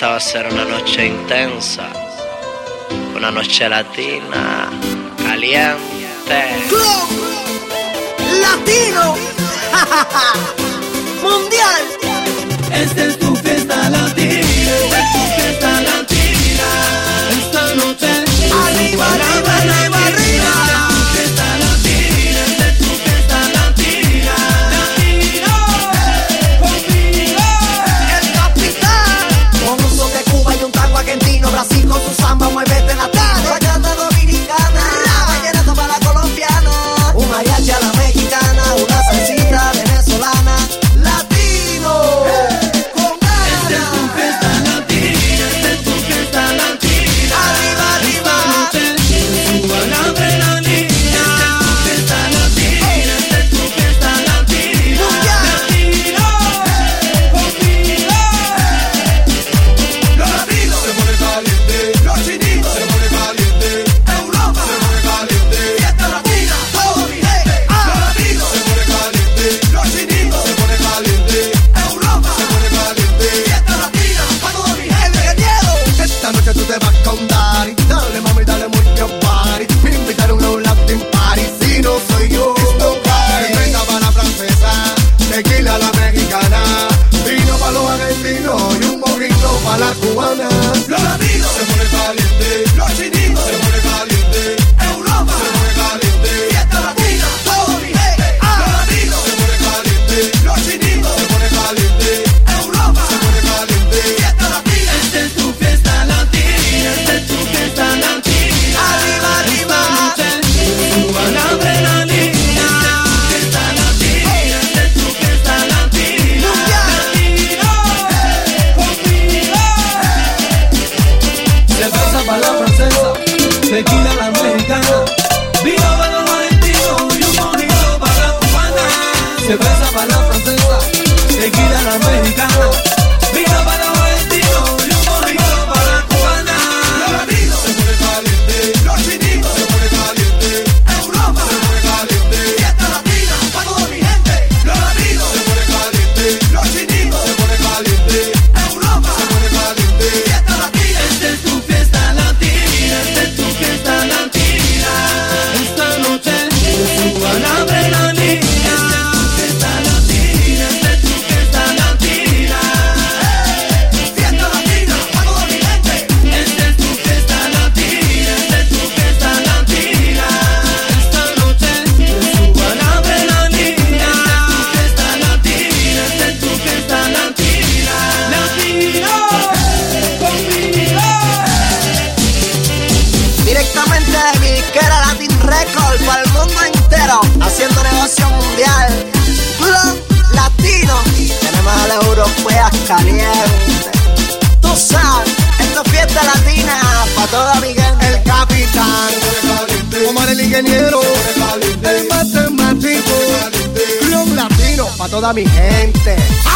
esta va a ser una noche intensa, una noche latina, caliente. Club Latino Mundial. Esta es tu fiesta latina, esta es tu fiesta latina. Esta noche Arriba, arriba, arriba, arriba. Esta es tu fiesta latina, esta es tu fiesta latina. Latino, conmigo. El capitán. Con un son de Cuba y un tango argentino. Brasil con su samba, muévete la tarde. Bachata dominicana, vallenato para la colombiana. Un mariachi a la mexicana, una salsita venezolana. Latino, con ganas. Esta es tu fiesta latina, esta es tu fiesta latina. Arriba, arriba. Suba la adrenalina. Esta es tu fiesta latina, esta es tu fiesta latina. Latino, conmigo. Los latinos se pone caliente, los chinitos se pone caliente, Europa se pone caliente, fiesta latina, todo mi gente. Los latinos se pone caliente, los chinitos se pone caliente, Europa se pone caliente, fiesta latina, para todo mi gente. Esta noche tú te vas con Dari, dale mami, dale mucho party. Me invitaron a un Latin party, si no soy yo, it's nobody. Cerveza para la francesa, tequila a la mexicana, vino para los argentinos y un mojito para la cubana. Los latinos se pone caliente, los chinitos se pone caliente, Europa se pone caliente, fiesta latina, todo mi gente. Los latinos se pone caliente, los chinitos se pone caliente, Europa se pone caliente, fiesta latina. Esta es tu fiesta latina, esta es tu fiesta latina. Arriba, arriba. Suba la adrenalina. Esta es tu fiesta latina, esta es tu fiesta latina. Latino, conmigo. Cerveza para la francesa, tequila la mexicana, vino para los argentinos y un mojito para la cubana. Cerveza para la francesa, tequila la mexicana, vino para los argentinos y un mojito para la cubana. Los latinos se pone caliente, los chinitos se pone caliente, Europa se pone caliente, fiesta latina, para toda mi gente. Los latinos se pone caliente, los chinitos se pone caliente, Europa se pone caliente, fiesta latina. Esta es tu fiesta latina, esta es tu fiesta latina. Esta noche suba la adrenalina. Esta es tu fiesta latina, esta es tu fiesta latina. Fiesta latina, para toda mi gente. Esta es tu fiesta latina, esta es tu fiesta latina. Esta noche suba la adrenalina. Esta es tu fiesta latina, esta es tu fiesta latina. Latino, conmigo. Directamente de mi disquera Latin Record para el mundo entero, haciendo negocio mundial. Club Latino, tenemos a la europea caliente. Tú sabes, esto es fiesta latina para toda mi gente. El capitán, Omar el ingeniero, el matemático. Club Latino para toda mi gente.